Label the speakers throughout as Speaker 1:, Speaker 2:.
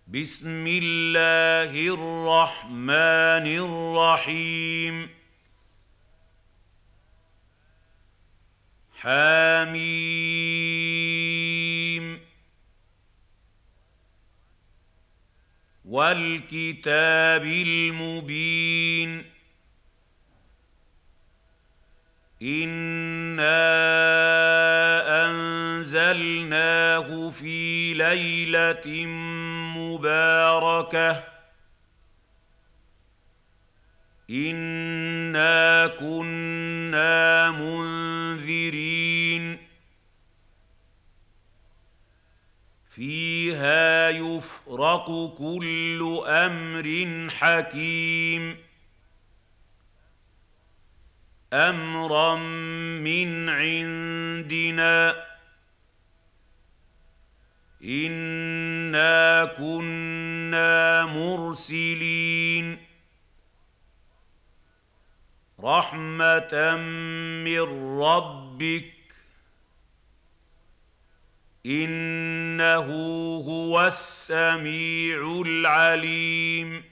Speaker 1: بسم الله الرحمن الرحيم حميم والكتاب المبين إنا أنزلناه في ليلة مباركة إنا كنا منذرين فيها يفرق كل أمر حكيم أمرا من عندنا إنا كنا مرسلين رحمة من ربك إنه هو السميع العليم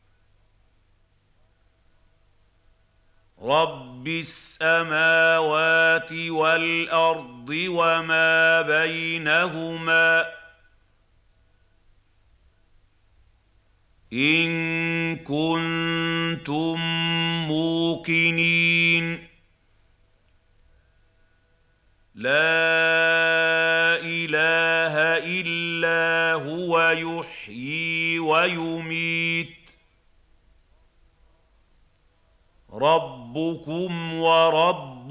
Speaker 1: رب السماوات والأرض وما بينهما إن كنتم موقنين لا إله إلا هو يحيي ويميت ربكم ورب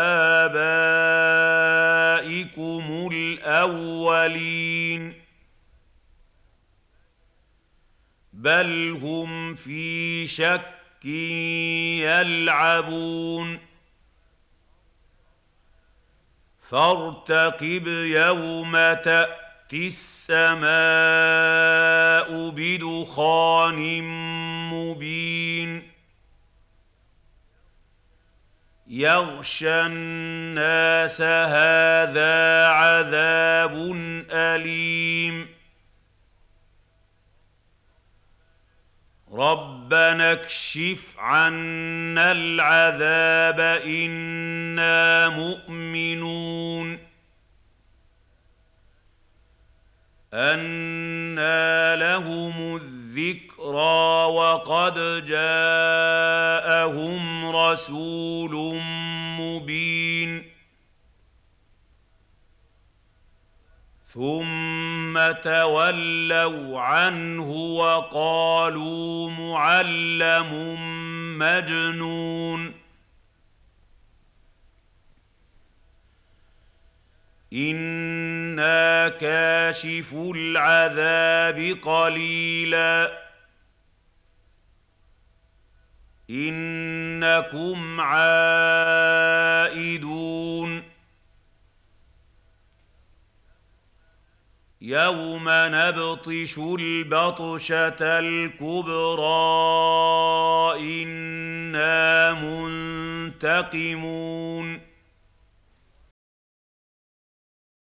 Speaker 1: آبائكم الأولين بل هم في شك يلعبون فارتقب يوم تأتي السماء بدخان مبين يغشى الناس هذا عذاب أليم ربنا اكشف عنا العذاب إنا مؤمنون أنى لهم الذكرى وقد جاءهم رسول مبين ثم تولوا عنه وقالوا معلم مجنون إنا كاشف العذاب قليلا إنكم عائدون يوم نبطش البطشة الكبرى إنا منتقمون